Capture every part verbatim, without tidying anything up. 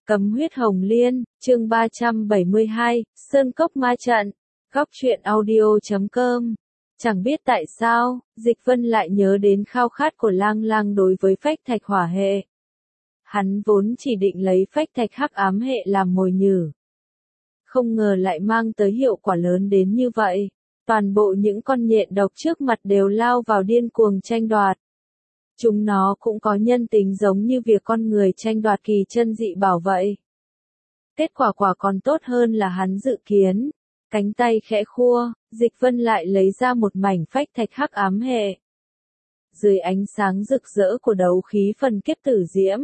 Cấm huyết hồng liên, chương ba trăm bảy mươi hai, Sơn Cốc ma trận, góc truyện audio chấm com. Chẳng biết tại sao, Dịch Vân lại nhớ đến khao khát của Lang Lang đối với phách thạch hỏa hệ. Hắn vốn chỉ định lấy phách thạch hắc ám hệ làm mồi nhử. Không ngờ lại mang tới hiệu quả lớn đến như vậy. Toàn bộ những con nhện độc trước mặt đều lao vào điên cuồng tranh đoạt. Chúng nó cũng có nhân tính giống như việc con người tranh đoạt kỳ chân dị bảo vậy. Kết quả quả còn tốt hơn là hắn dự kiến. Cánh tay khẽ khua, Dịch Vân lại lấy ra một mảnh phách thạch hắc ám hệ. Dưới ánh sáng rực rỡ của đấu khí phần kiếp tử diễm,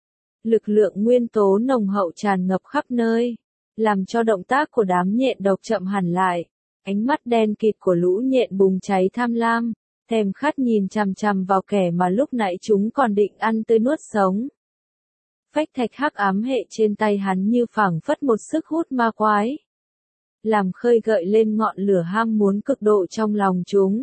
lực lượng nguyên tố nồng hậu tràn ngập khắp nơi, làm cho động tác của đám nhện độc chậm hẳn lại. Ánh mắt đen kịt của lũ nhện bùng cháy tham lam, thèm khát nhìn chằm chằm vào kẻ mà lúc nãy chúng còn định ăn tươi nuốt sống. Phách thạch hắc ám hệ trên tay hắn như phảng phất một sức hút ma quái, làm khơi gợi lên ngọn lửa ham muốn cực độ trong lòng chúng.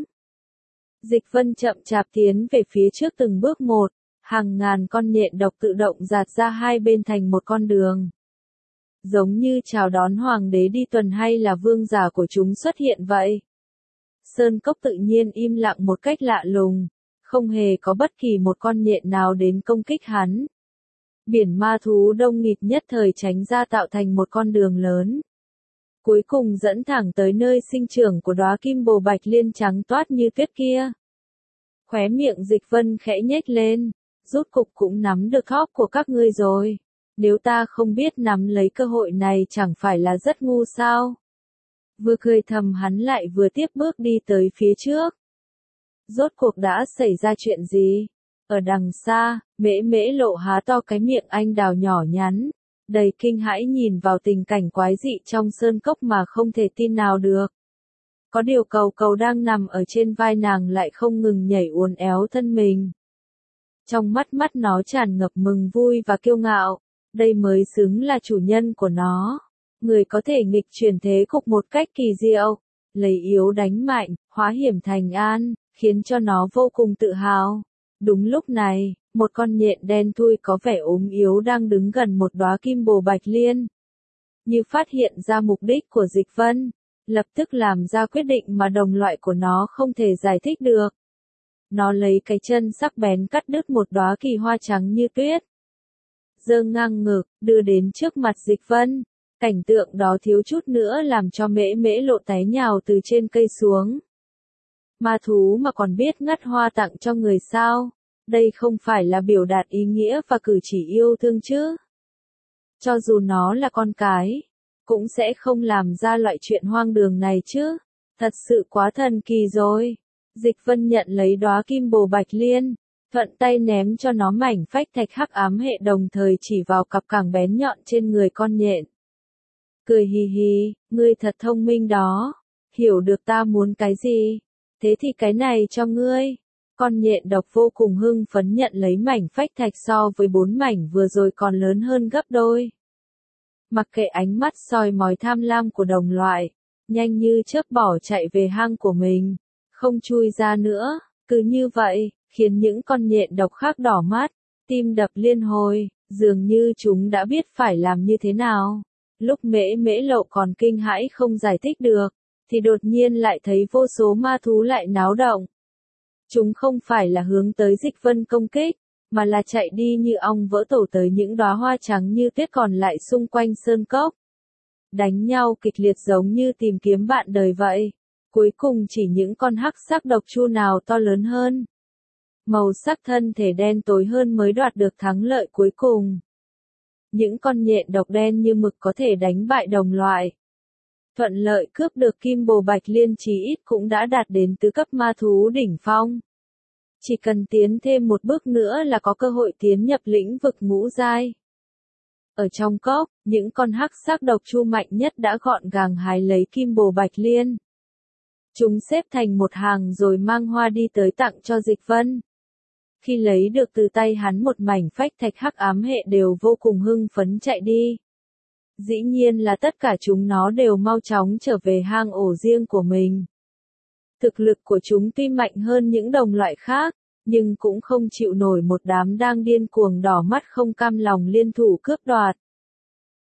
Dịch Vân chậm chạp tiến về phía trước từng bước một, hàng ngàn con nhện độc tự động dạt ra hai bên thành một con đường. Giống như chào đón hoàng đế đi tuần hay là vương giả của chúng xuất hiện vậy. Sơn Cốc tự nhiên im lặng một cách lạ lùng, không hề có bất kỳ một con nhện nào đến công kích hắn. Biển ma thú đông nghịt nhất thời tránh ra tạo thành một con đường lớn. Cuối cùng dẫn thẳng tới nơi sinh trưởng của đóa kim bồ bạch liên trắng toát như tuyết kia. Khóe miệng Dịch Vân khẽ nhếch lên, rốt cục cũng nắm được thóp của các ngươi rồi. Nếu ta không biết nắm lấy cơ hội này chẳng phải là rất ngu sao? Vừa cười thầm hắn lại vừa tiếp bước đi tới phía trước. Rốt cuộc đã xảy ra chuyện gì? Ở đằng xa, Mễ Mễ Lộ há to cái miệng anh đào nhỏ nhắn, đầy kinh hãi nhìn vào tình cảnh quái dị trong sơn cốc mà không thể tin nào được. Có điều Cầu Cầu đang nằm ở trên vai nàng lại không ngừng nhảy uốn éo thân mình. Trong mắt mắt nó tràn ngập mừng vui và kiêu ngạo, đây mới xứng là chủ nhân của nó. Người có thể nghịch chuyển thế cục một cách kỳ diệu, lấy yếu đánh mạnh, hóa hiểm thành an, khiến cho nó vô cùng tự hào. Đúng lúc này, một con nhện đen thui có vẻ ốm yếu đang đứng gần một đóa kim bồ bạch liên. Như phát hiện ra mục đích của Dịch Vân, lập tức làm ra quyết định mà đồng loại của nó không thể giải thích được. Nó lấy cái chân sắc bén cắt đứt một đóa kỳ hoa trắng như tuyết, giơ ngang ngực, đưa đến trước mặt Dịch Vân. Cảnh tượng đó thiếu chút nữa làm cho Mễ Mễ Lộ té nhào từ trên cây xuống. Ma thú mà còn biết ngắt hoa tặng cho người sao? Đây không phải là biểu đạt ý nghĩa và cử chỉ yêu thương chứ? Cho dù nó là con cái, cũng sẽ không làm ra loại chuyện hoang đường này chứ? Thật sự quá thần kỳ rồi. Dịch Vân nhận lấy đóa kim bồ bạch liên, thuận tay ném cho nó mảnh phách thạch hắc ám hệ, đồng thời chỉ vào cặp càng bén nhọn trên người con nhện. Cười hì hì, ngươi thật thông minh đó, hiểu được ta muốn cái gì, thế thì cái này cho ngươi. Con nhện độc vô cùng hưng phấn nhận lấy mảnh phách thạch so với bốn mảnh vừa rồi còn lớn hơn gấp đôi. Mặc kệ ánh mắt soi mói tham lam của đồng loại, nhanh như chớp bỏ chạy về hang của mình, không chui ra nữa. Cứ như vậy, khiến những con nhện độc khác đỏ mắt, tim đập liên hồi, dường như chúng đã biết phải làm như thế nào. Lúc Mễ Mễ Lộ còn kinh hãi không giải thích được, thì đột nhiên lại thấy vô số ma thú lại náo động. Chúng không phải là hướng tới Dịch Vân công kích, mà là chạy đi như ong vỡ tổ tới những đóa hoa trắng như tuyết còn lại xung quanh sơn cốc. Đánh nhau kịch liệt giống như tìm kiếm bạn đời vậy. Cuối cùng chỉ những con hắc sắc độc chu nào to lớn hơn, màu sắc thân thể đen tối hơn mới đoạt được thắng lợi cuối cùng. Những con nhện độc đen như mực có thể đánh bại đồng loại, thuận lợi cướp được kim bồ bạch liên, chí ít cũng đã đạt đến tứ cấp ma thú đỉnh phong. Chỉ cần tiến thêm một bước nữa là có cơ hội tiến nhập lĩnh vực ngũ giai. Ở trong cốc, những con hắc sắc độc chu mạnh nhất đã gọn gàng hái lấy kim bồ bạch liên. Chúng xếp thành một hàng rồi mang hoa đi tới tặng cho Dịch Vân. Khi lấy được từ tay hắn một mảnh phách thạch hắc ám hệ đều vô cùng hưng phấn chạy đi. Dĩ nhiên là tất cả chúng nó đều mau chóng trở về hang ổ riêng của mình. Thực lực của chúng tuy mạnh hơn những đồng loại khác, nhưng cũng không chịu nổi một đám đang điên cuồng đỏ mắt không cam lòng liên thủ cướp đoạt.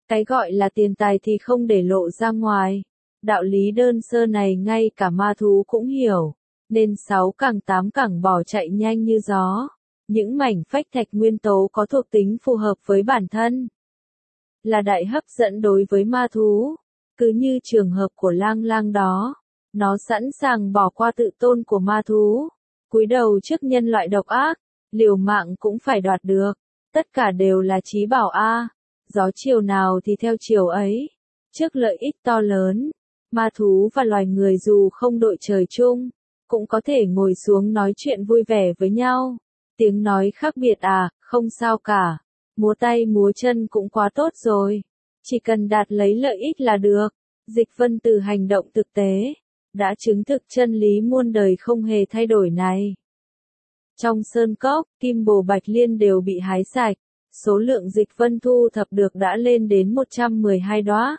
Cái gọi là tiền tài thì không để lộ ra ngoài. Đạo lý đơn sơ này ngay cả ma thú cũng hiểu. Nên sáu càng tám càng bỏ chạy nhanh như gió. Những mảnh phách thạch nguyên tố có thuộc tính phù hợp với bản thân. Là đại hấp dẫn đối với ma thú. Cứ như trường hợp của lang lang đó. Nó sẵn sàng bỏ qua tự tôn của ma thú. Cúi đầu trước nhân loại độc ác. Liều mạng cũng phải đoạt được. Tất cả đều là chí bảo a. Gió chiều nào thì theo chiều ấy. Trước lợi ích to lớn. Ma thú và loài người dù không đội trời chung. Cũng có thể ngồi xuống nói chuyện vui vẻ với nhau. Tiếng nói khác biệt à, không sao cả. Múa tay múa chân cũng quá tốt rồi. Chỉ cần đạt lấy lợi ích là được. Dịch Vân từ hành động thực tế. Đã chứng thực chân lý muôn đời không hề thay đổi này. Trong sơn cốc, kim bồ bạch liên đều bị hái sạch. Số lượng Dịch Vân thu thập được đã lên đến một trăm mười hai đóa.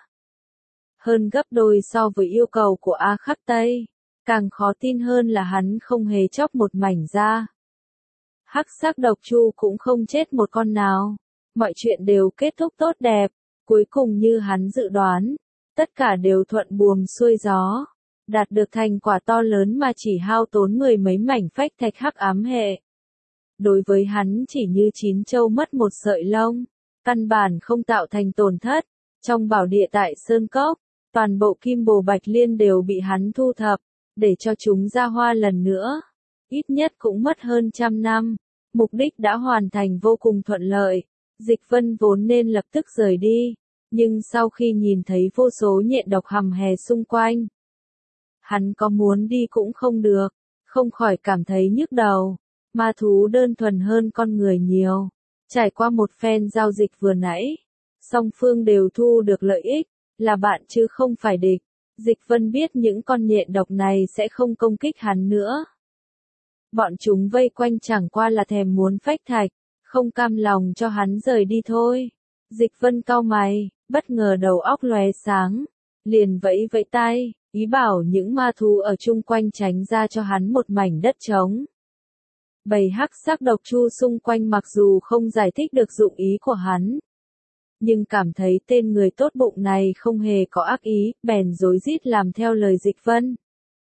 Hơn gấp đôi so với yêu cầu của A Khắc Tây. Càng khó tin hơn là hắn không hề chóc một mảnh ra. Hắc sắc độc chu cũng không chết một con nào. Mọi chuyện đều kết thúc tốt đẹp. Cuối cùng như hắn dự đoán. Tất cả đều thuận buồm xuôi gió. Đạt được thành quả to lớn mà chỉ hao tốn mười mấy mảnh phách thạch hắc ám hệ. Đối với hắn chỉ như chín châu mất một sợi lông. Căn bản không tạo thành tổn thất. Trong bảo địa tại Sơn Cốc, toàn bộ kim bồ bạch liên đều bị hắn thu thập. Để cho chúng ra hoa lần nữa. Ít nhất cũng mất hơn trăm năm. Mục đích đã hoàn thành vô cùng thuận lợi. Dịch Vân vốn nên lập tức rời đi. Nhưng sau khi nhìn thấy vô số nhện độc hầm hè xung quanh. Hắn có muốn đi cũng không được. Không khỏi cảm thấy nhức đầu. Ma thú đơn thuần hơn con người nhiều. Trải qua một phen giao dịch vừa nãy. Song phương đều thu được lợi ích. Là bạn chứ không phải địch. Dịch Vân biết những con nhện độc này sẽ không công kích hắn nữa. Bọn chúng vây quanh chẳng qua là thèm muốn phách thạch. Không cam lòng cho hắn rời đi thôi. Dịch Vân cau mày, bất ngờ đầu óc lóe sáng. Liền vẫy vẫy tay, ý bảo những ma thú ở chung quanh tránh ra cho hắn một mảnh đất trống. Bầy hắc sắc độc chu xung quanh mặc dù không giải thích được dụng ý của hắn. Nhưng cảm thấy tên người tốt bụng này không hề có ác ý, bèn rối rít làm theo lời Dịch Vân.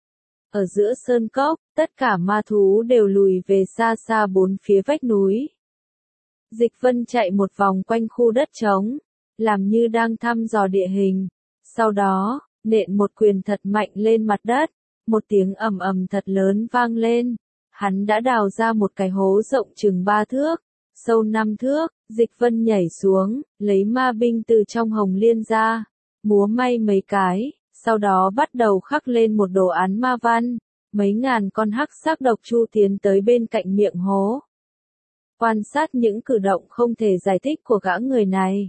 Ở giữa sơn cốc, tất cả ma thú đều lùi về xa xa bốn phía vách núi. Dịch Vân chạy một vòng quanh khu đất trống, làm như đang thăm dò địa hình. Sau đó, nện một quyền thật mạnh lên mặt đất, một tiếng ầm ầm thật lớn vang lên. Hắn đã đào ra một cái hố rộng chừng ba thước, sâu năm thước. Dịch Vân nhảy xuống, lấy ma binh từ trong hồng liên ra, múa may mấy cái, sau đó bắt đầu khắc lên một đồ án ma văn. Mấy ngàn con hắc sắc độc chu tiến tới bên cạnh miệng hố. Quan sát những cử động không thể giải thích của gã người này.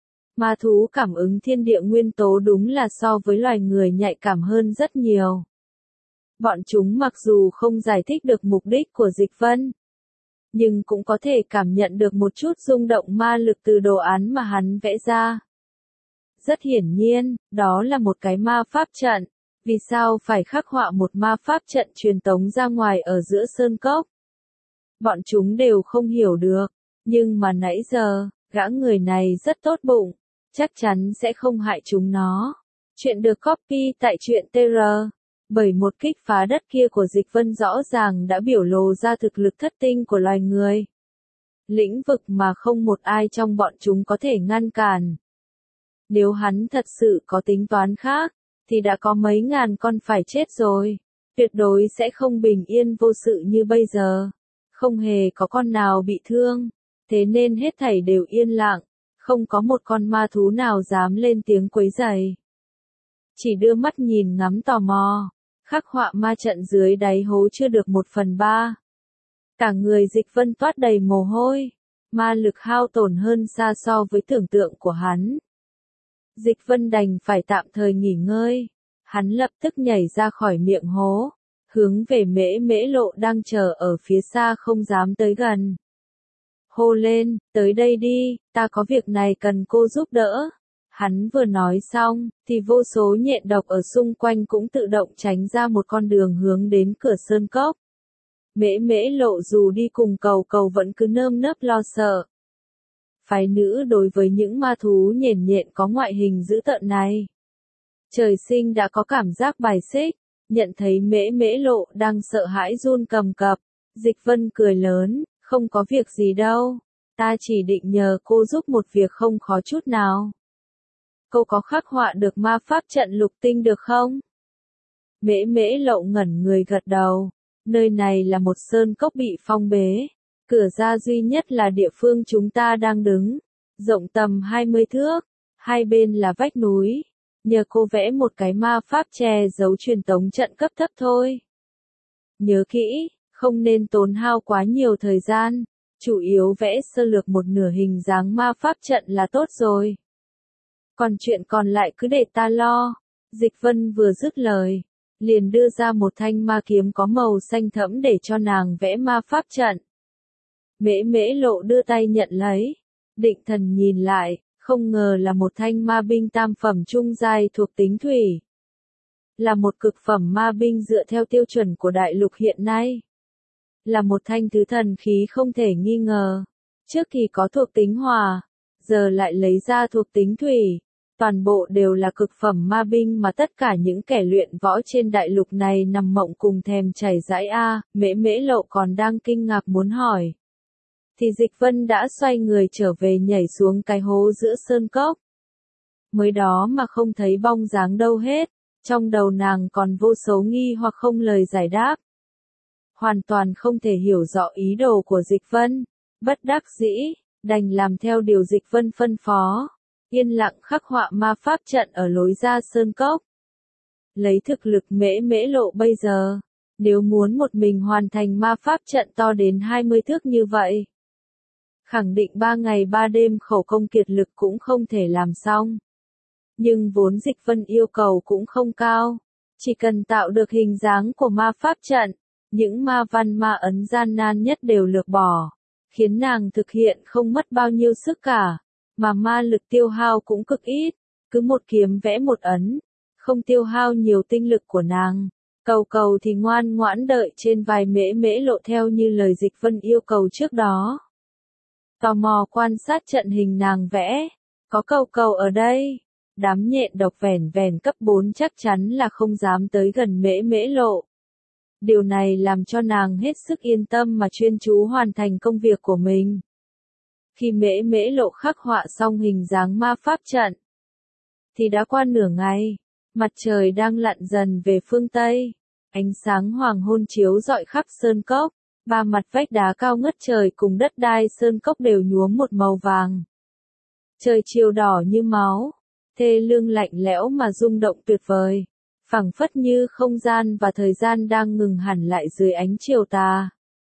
Ma thú cảm ứng thiên địa nguyên tố đúng là so với loài người nhạy cảm hơn rất nhiều. Bọn chúng mặc dù không giải thích được mục đích của Dịch Vân, nhưng cũng có thể cảm nhận được một chút rung động ma lực từ đồ án mà hắn vẽ ra. Rất hiển nhiên, đó là một cái ma pháp trận. Vì sao phải khắc họa một ma pháp trận truyền tống ra ngoài ở giữa sơn cốc? Bọn chúng đều không hiểu được, nhưng mà nãy giờ, gã người này rất tốt bụng, chắc chắn sẽ không hại chúng nó. Chuyện được copy tại truyện tê rờ, bởi một kích phá đất kia của Dịch Vân rõ ràng đã biểu lộ ra thực lực thất tinh của loài người. Lĩnh vực mà không một ai trong bọn chúng có thể ngăn cản. Nếu hắn thật sự có tính toán khác, thì đã có mấy ngàn con phải chết rồi. Tuyệt đối sẽ không bình yên vô sự như bây giờ. Không hề có con nào bị thương. Thế nên hết thảy đều yên lặng. Không có một con ma thú nào dám lên tiếng quấy rầy. Chỉ đưa mắt nhìn ngắm tò mò. Khắc họa ma trận dưới đáy hố chưa được một phần ba. Cả người Dịch Vân toát đầy mồ hôi. Ma lực hao tổn hơn xa so với tưởng tượng của hắn. Dịch Vân đành phải tạm thời nghỉ ngơi. Hắn lập tức nhảy ra khỏi miệng hố. Hướng về mễ mễ lộ đang chờ ở phía xa không dám tới gần. Hô lên, tới đây đi, ta có việc này cần cô giúp đỡ. Hắn vừa nói xong, thì vô số nhện độc ở xung quanh cũng tự động tránh ra một con đường hướng đến cửa sơn cốc. Mễ mễ lộ dù đi cùng cầu cầu vẫn cứ nơm nớp lo sợ. phái nữ đối với những ma thú nhền nhện có ngoại hình dữ tợn này. Trời sinh đã có cảm giác bài xích, nhận thấy mễ mễ lộ đang sợ hãi run cầm cập. Dịch Vân cười lớn, không có việc gì đâu, ta chỉ định nhờ cô giúp một việc không khó chút nào. Cô có khắc họa được ma pháp trận lục tinh được không? Mễ mễ lộ ngẩn người gật đầu, nơi này là một sơn cốc bị phong bế, cửa ra duy nhất là địa phương chúng ta đang đứng, rộng tầm hai mươi thước, hai bên là vách núi, nhờ cô vẽ một cái ma pháp che giấu truyền tống trận cấp thấp thôi. Nhớ kỹ, không nên tốn hao quá nhiều thời gian, chủ yếu vẽ sơ lược một nửa hình dáng ma pháp trận là tốt rồi. Còn chuyện còn lại cứ để ta lo. Dịch Vân vừa dứt lời, liền đưa ra một thanh ma kiếm có màu xanh thẫm để cho nàng vẽ ma pháp trận. Mễ mễ lộ đưa tay nhận lấy, định thần nhìn lại, không ngờ là một thanh ma binh tam phẩm trung giai thuộc tính thủy. Là một cực phẩm ma binh dựa theo tiêu chuẩn của đại lục hiện nay. Là một thanh thứ thần khí không thể nghi ngờ. Trước thì có thuộc tính hỏa, giờ lại lấy ra thuộc tính thủy. Toàn bộ đều là cực phẩm ma binh mà tất cả những kẻ luyện võ trên đại lục này nằm mộng cùng thèm chảy dãi a. Mễ mễ lộ còn đang kinh ngạc muốn hỏi. Thì Dịch Vân đã xoay người trở về nhảy xuống cái hố giữa sơn cốc. Mới đó mà không thấy bóng dáng đâu hết, trong đầu nàng còn vô số nghi hoặc không lời giải đáp. Hoàn toàn không thể hiểu rõ ý đồ của Dịch Vân, bất đắc dĩ, đành làm theo điều Dịch Vân phân phó. Yên lặng khắc họa ma pháp trận ở lối ra sơn cốc. Lấy thực lực mễ mễ lộ bây giờ, nếu muốn một mình hoàn thành ma pháp trận to đến hai mươi thước như vậy, khẳng định ba ngày ba đêm khổ công kiệt lực cũng không thể làm xong. Nhưng vốn Dịch Vân yêu cầu cũng không cao, chỉ cần tạo được hình dáng của ma pháp trận, những ma văn ma ấn gian nan nhất đều lược bỏ, khiến nàng thực hiện không mất bao nhiêu sức cả. Mà ma lực tiêu hao cũng cực ít, cứ một kiếm vẽ một ấn, không tiêu hao nhiều tinh lực của nàng. Cầu cầu thì ngoan ngoãn đợi trên vai mễ mễ lộ theo như lời Dịch Vân yêu cầu trước đó. Tò mò quan sát trận hình nàng vẽ, có cầu cầu ở đây, đám nhện độc vẻn vẻn cấp bốn chắc chắn là không dám tới gần mễ mễ lộ. Điều này làm cho nàng hết sức yên tâm mà chuyên chú hoàn thành công việc của mình. Khi mễ mễ lộ khắc họa xong hình dáng ma pháp trận, thì đã qua nửa ngày, mặt trời đang lặn dần về phương Tây, ánh sáng hoàng hôn chiếu rọi khắp sơn cốc, ba mặt vách đá cao ngất trời cùng đất đai sơn cốc đều nhuốm một màu vàng. Trời chiều đỏ như máu, thê lương lạnh lẽo mà rung động tuyệt vời, phảng phất như không gian và thời gian đang ngừng hẳn lại dưới ánh chiều tà.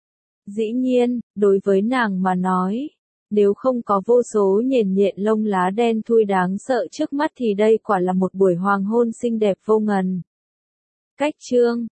Dĩ nhiên, đối với nàng mà nói, nếu không có vô số nhện nhện lông lá đen thui đáng sợ trước mắt thì đây quả là một buổi hoàng hôn xinh đẹp vô ngần. Cách chương